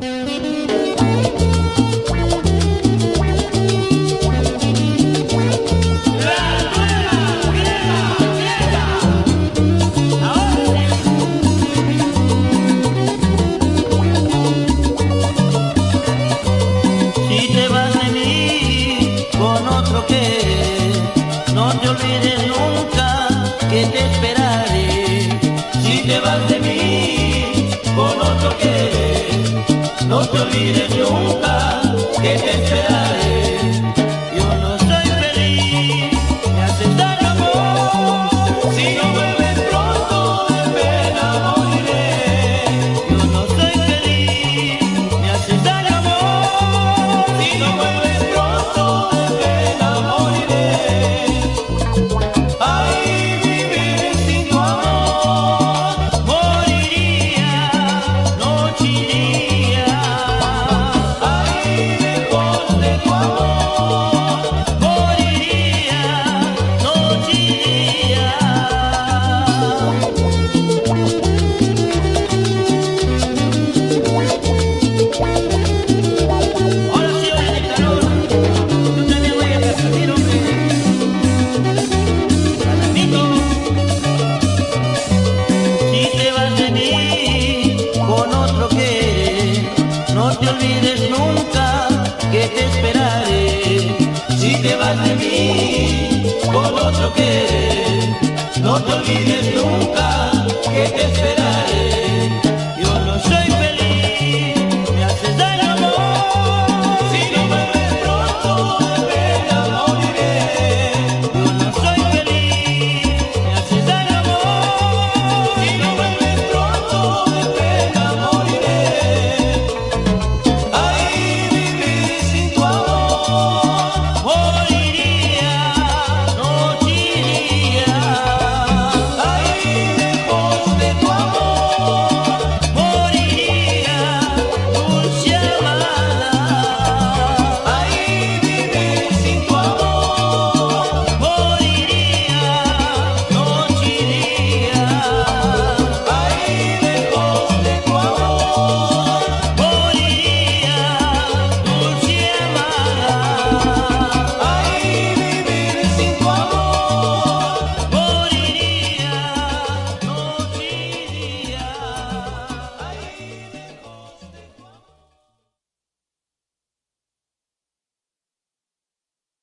No te olvides nunca que te esperaré. Si te vas de mí con otro querer, no te olvides nunca que te esperaré. Yo no soy feliz, me haces daño amor. Si no vuelves pronto de pena moriré. Yo no soy feliz, me haces daño amor. Si no vuelves pronto de pena moriré. No te olvides nunca que te esperaré. Si te vas de mí con otro querer, no te olvides nunca.